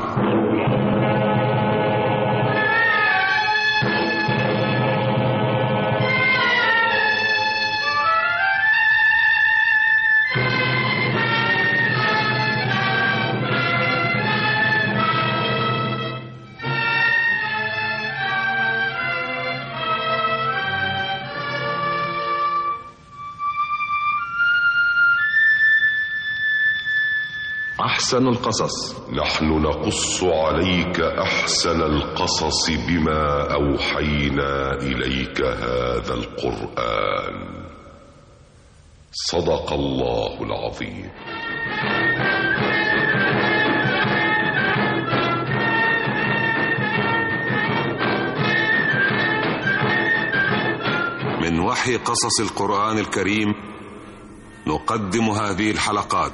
أحسن القصص. نحن نقص عليك أحسن القصص بما أوحينا إليك هذا القرآن. صدق الله العظيم. من وحي قصص القرآن الكريم نقدم هذه الحلقات.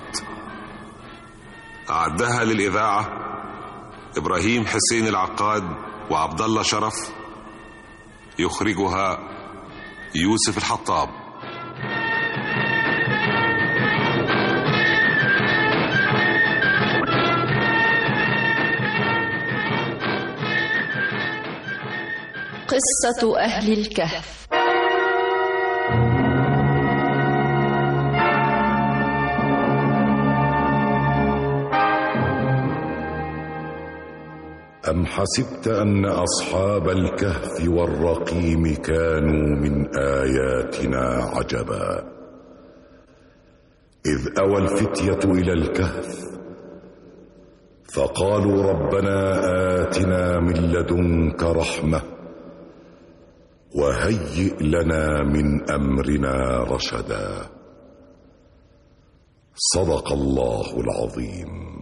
أعدها للإذاعة إبراهيم حسين العقاد وعبد الله شرف، يخرجها يوسف الحطاب. قصة أهل الكهف. أم حسبت أن أصحاب الكهف والرقيم كانوا من آياتنا عجبا إذ أوى الفتية إلى الكهف فقالوا ربنا آتنا من لدنك رحمة وهيئ لنا من أمرنا رشدا. صدق الله العظيم.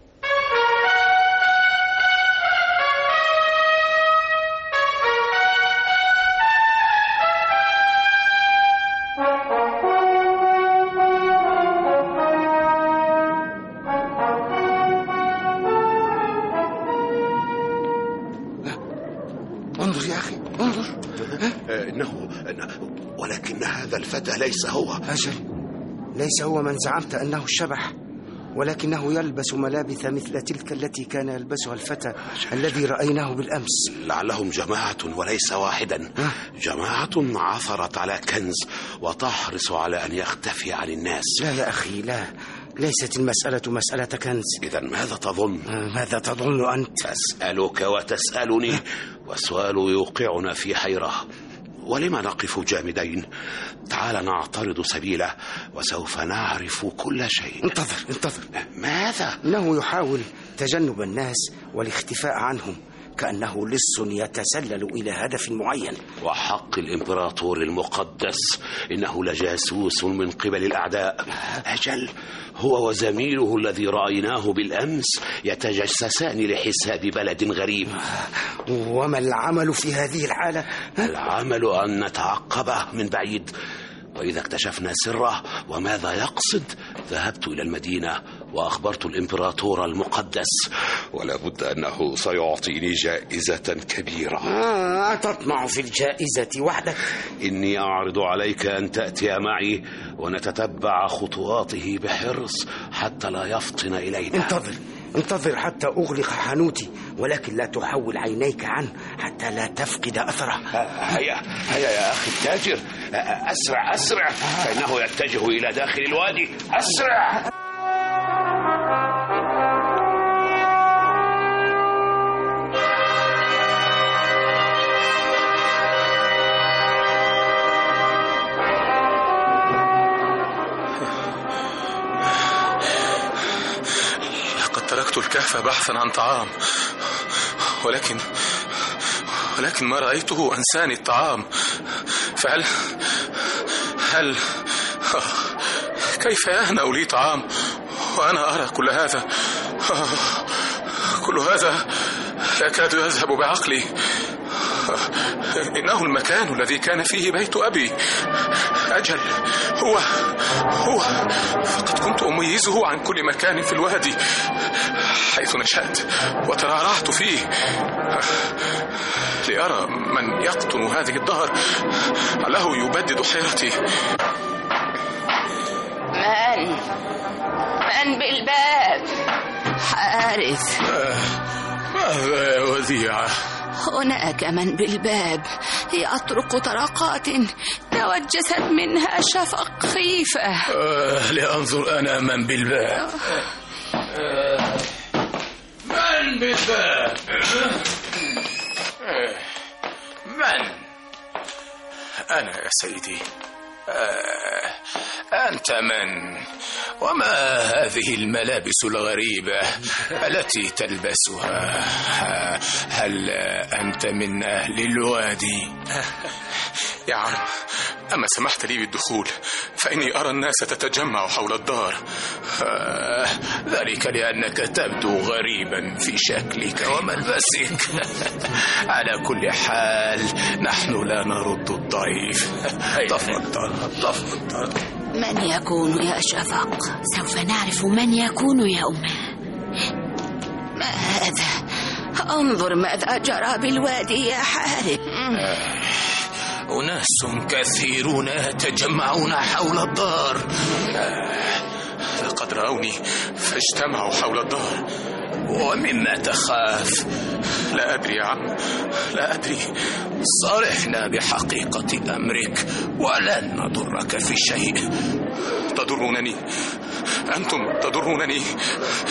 انظر يا أخي انظر. إنه ولكن هذا الفتى ليس هو. أجل ليس هو من زعمت أنه الشبح، ولكنه يلبس ملابس مثل تلك التي كان يلبسها الفتى الذي رأيناه بالأمس. لعلهم جماعة وليس واحدا. جماعة عثرت على كنز وتحرص على أن يختفي عن الناس. لا يا أخي لا، ليست المسألة مسألة كنز. إذا ماذا تظن؟ ماذا تظن أنت؟ أسألك وتسألني، والسؤال يوقعنا في حيرة. ولما نقف جامدين؟ تعال نعترض سبيله وسوف نعرف كل شيء. انتظر انتظر. ماذا؟ إنه يحاول تجنب الناس والاختفاء عنهم، كأنه لص يتسلل إلى هدف معين. وحق الإمبراطور المقدس إنه لجاسوس من قبل الأعداء. أجل هو وزميله الذي رأيناه بالأمس يتجسسان لحساب بلد غريب. وما العمل في هذه الحالة؟ العمل أن نتعقبه من بعيد، وإذا اكتشفنا سره وماذا يقصد ذهبت إلى المدينة وأخبرت الإمبراطور المقدس، ولا بد أنه سيعطيني جائزة كبيرة. آه أتطمع في الجائزة وحدك؟ إني أعرض عليك أن تأتي معي ونتتبع خطواته بحرص حتى لا يفطن إلينا. انتظر انتظر حتى أغلق حانوتي، ولكن لا تحول عينيك عنه حتى لا تفقد أثره. هيا هيا يا أخي التاجر، أسرع أسرع، فإنه يتجه إلى داخل الوادي. أسرع. تركت الكهف بحثا عن طعام، ولكن ولكن ما رأيته أنساني الطعام. فهل هل كيف يهنأ لي طعام وأنا أرى كل هذا؟ كل هذا يكاد يذهب بعقلي. إنه المكان الذي كان فيه بيت أبي. أجل هو هو فقد كنت أميزه عن كل مكان في الوادي حيث نشأت وترعرعت فيه، لأرى من يقطن هذه الدهر له يبدد حيرتي. من من بالباب؟ حارس. ماذا يا وديعة؟ هناك من بالباب يطرق طرقات توجست منها شفق خيفة. آه لأنظر أنا من بالباب. آه من بالباب؟ آه من؟ أنا يا سيدي. آه أنت من؟ وما هذه الملابس الغريبة التي تلبسها؟ هل أنت من أهل الوادي؟ يا عم، أما سمحت لي بالدخول فإني أرى الناس تتجمع حول الدار. آه ذلك لأنك تبدو غريبا في شكلك وملبسك. على كل حال نحن لا نرد الضيف. تفضل تفضل. من يكون يا شفق؟ سوف نعرف من يكون يا أمه. ما هذا؟ انظر ماذا جرى بالوادي يا حارب. آه أناس كثيرون يتجمعون حول الدار. آه لقد رأوني فاجتمعوا حول الدار. ومما تخاف؟ لا أدري يا عم، لا أدري. صارحنا بحقيقة أمرك ولن نضرك في شيء. تضرونني؟ أنتم تضرونني؟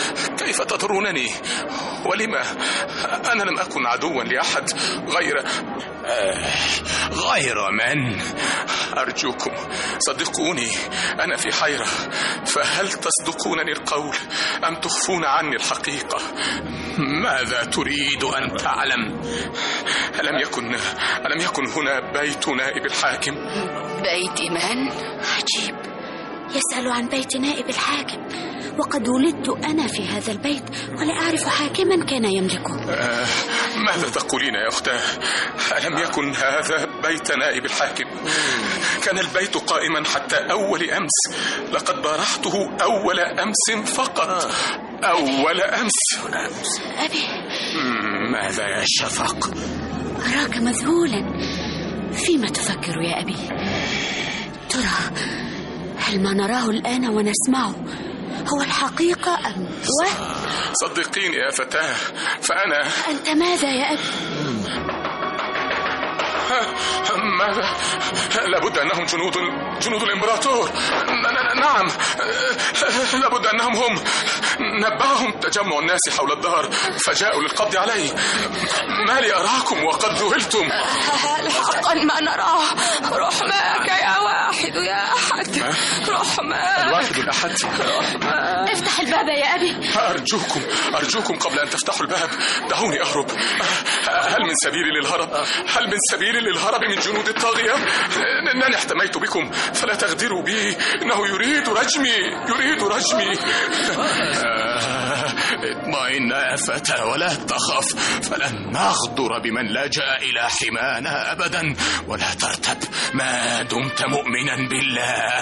كيف تضرونني؟ ولما؟ أنا لم أكن عدوا لأحد غير آه غير من؟ أرجوكم صدقوني، أنا في حيرة، فهل تصدقونني القول أم تخفون عني الحقيقة؟ ماذا تريد أن تعلم؟ ألم يكن ألم يكن هنا بيت نائب الحاكم؟ بيت من؟ عجيب، يسأل عن بيت نائب الحاكم، وقد ولدت أنا في هذا البيت ولا أعرف حاكما كان يملكه. آه ماذا تقولين يا أختاه؟ ألم يكن هذا بيت نائب الحاكم؟ كان البيت قائما حتى أول أمس، لقد بارحته أول أمس فقط. أول أمس. أبي، ماذا يا شفق؟ أراك مذهولا، فيما تفكر يا أبي؟ ترى هل ما نراه الآن ونسمعه هو الحقيقة أم وهم؟ صدقيني يا فتاة، فأنا... أنت ماذا يا أبي؟ ماذا؟ لابد أنهم جنود جنود الإمبراطور. نعم، لابد أنهم هم. نبههم تجمع الناس حول الدار فجاءوا للقبض علي. ما لي أراكم وقد ذهلتم؟ هل حقا ما نراه؟ رحماك يا واحد يا أحد، رحماك. الواحد الأحد. رحماك. افتح الباب يا أبي. أرجوكم أرجوكم قبل أن تفتحوا الباب دعوني أهرب. هل من سبيل للهرب؟ هل من سبيل للهرب من جنود الطاغية؟ إنني احتميت بكم فلا تغدروا بي، إنه يريد رجمي يريد رجمي. اطمئن يا فتى ولا تخف، فلن نغدر بمن لجأ إلى حمانا أبدا، ولا ترتب ما دمت مؤمنا بالله.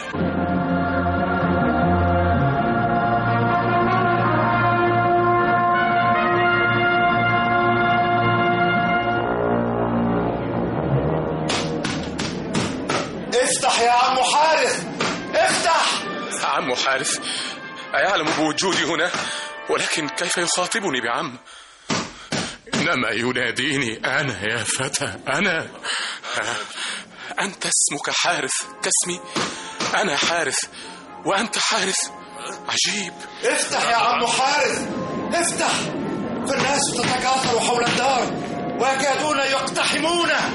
افتح يا عم حارث، افتح. عم حارث أيعلم بوجودي هنا؟ ولكن كيف يخاطبني بعم؟ إنما يناديني أنا يا فتى، أنا. أنت اسمك حارث كاسمي؟ أنا حارث وأنت حارث؟ عجيب. افتح يا عم حارث، افتح، فالناس تتكاثر حول الدار ويكادون يقتحمونه.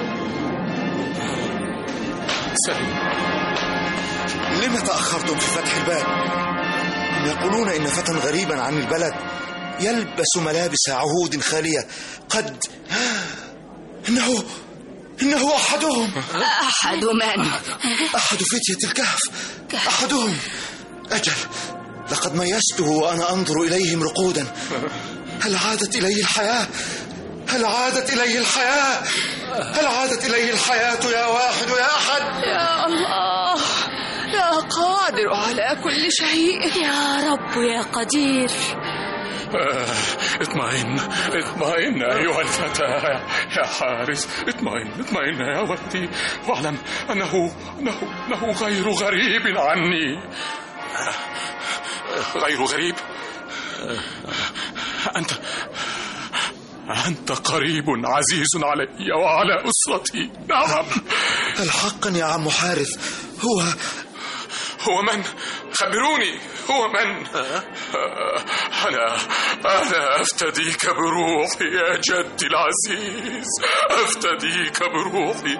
سليم، لما تأخرتم في فتح الباب؟ يقولون إن فتى غريبا عن البلد يلبس ملابس عهود خالية قد... إنه إنه أحدهم. أحد من؟ أحد فتية الكهف، أحدهم. أجل، لقد ميزته وأنا أنظر إليهم رقودا. هل عادت إليه الحياة؟ هل عادت إليه الحياة؟ هل عادت إليه الحياة يا واحد يا أحد؟ يا الله، يا قادر على كل شيء، يا رب يا قدير. آه، اطمئن اطمئن أيها الفتى يا حارس، اطمئن اطمئن يا ولدي، واعلم أنه أنه أنه غير غريب عني. غير غريب؟ أنت أنت قريب عزيز علي وعلى أسرتي. نعم. الحقا يا عم حارث، هو هو من؟ خبروني، هو من؟ أنا أنا أفتديك بروحي يا جدي العزيز، أفتديك بروحي.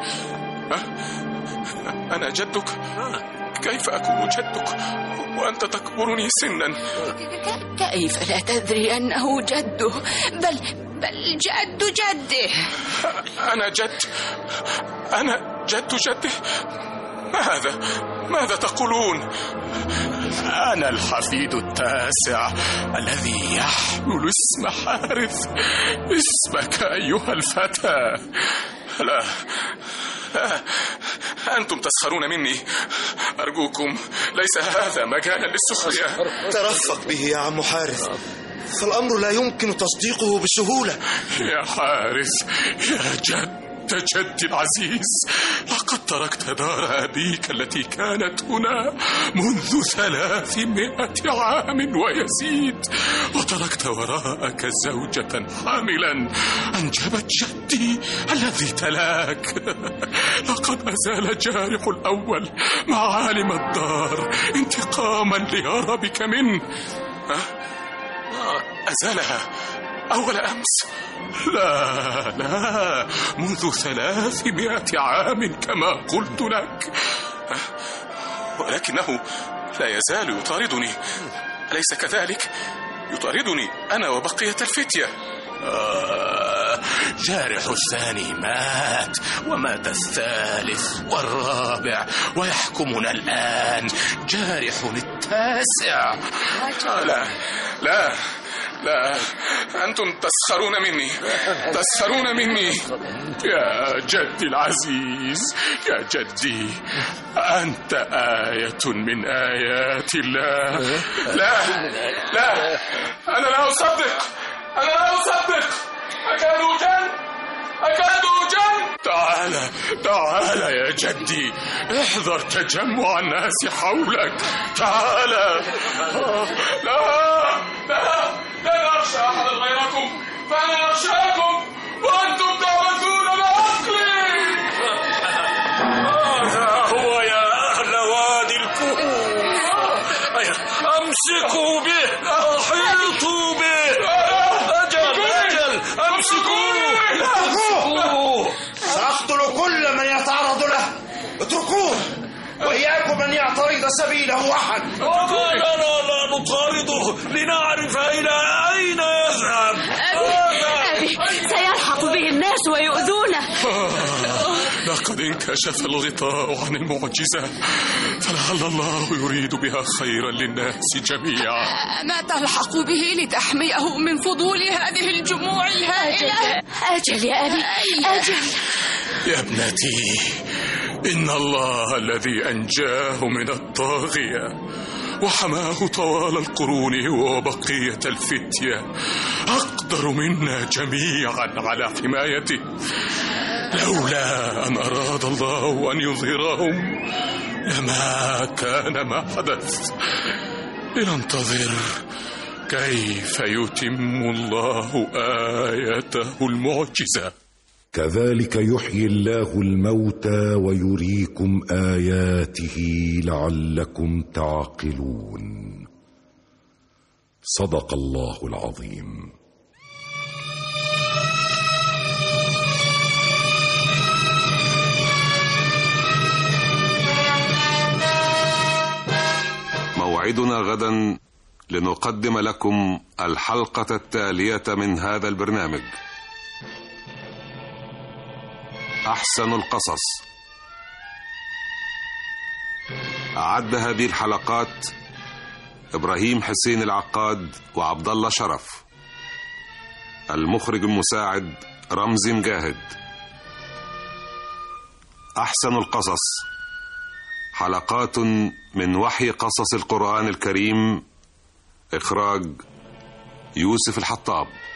أنا جدك؟ كيف أكون جدك وأنت تكبرني سنا؟ كيف لا تدري أنه جده؟ بل بل جد جده. أنا جد أنا جد جده؟ ماذا ماذا تقولون؟ أنا الحفيد التاسع الذي يحمل اسم حارث، اسمك أيها الفتى. لا لا، أنتم تسخرون مني، أرجوكم ليس هذا مجالا للسخرية. ترفق به يا عم حارث، فالأمر لا يمكن تصديقه بسهولة. يا حارث يا جد جدي العزيز، لقد تركت دار أبيك التي كانت هنا منذ ثلاثمائة عام ويزيد، وتركت وراءك زوجة حاملا أنجبت جدي الذي تلاك. لقد أزال جارح الأول معالم الدار انتقاما لهربك منه. أزالها أول أمس؟ لا لا، منذ ثلاثمائة عام كما قلت لك، ولكنه لا يزال يطاردني، أليس كذلك؟ يطاردني أنا وبقية الفتية. آه، جارح الثاني مات، ومات الثالث والرابع، ويحكمنا الآن جارح التاسع. لا لا لا، أنتم تسخرون مني، تسخرون مني. يا جدي العزيز، يا جدي، أنت آية من آيات الله. لا لا، أنا لا أصدق، أنا لا أصدق. أكاد أجن، أكاد أجن. تعال تعال يا جدي، احذر تجمع الناس حولك. تعال. لا لا، لا أخشى أحد غيركم، فأنا أخشاكم وأنتم تعبثون بعقلي. هذا هو يا أهل وادي الكهوف. أمسكوا به، أحيطوا به. أجل أجل، أمسكوه أمسكوه. سأقتل كل من يتعرض له، اتركوه، وإياكم أن يعترض سبيله أحد. لا لا لا نطارده لنعرف إلى أين يذهب. أبي سيلحق به الناس ويؤذونه. لقد انكشف الغطاء عن المعجزة، فلعل الله يريد بها خيرا للناس جميعا. ما تلحق به لتحميه من فضول هذه الجموع الهائلة؟ أجل يا أبي، أجل. يا ابنتي، إن الله الذي أنجاه من الطاغية وحماه طوال القرون هو وبقية الفتية أقدر منا جميعا على حمايته. لولا أن أراد الله أن يظهرهم لما كان ما حدث. لننتظر كيف يتم الله آيته المعجزة. كذلك يحيي الله الموتى ويريكم آياته لعلكم تعقلون. صدق الله العظيم. موعدنا غدا لنقدم لكم الحلقة التالية من هذا البرنامج. أحسن القصص. أعد هذه الحلقات إبراهيم حسين العقاد وعبد الله شرف. المخرج المساعد رمزي مجاهد. أحسن القصص، حلقات من وحي قصص القرآن الكريم. إخراج يوسف الحطاب.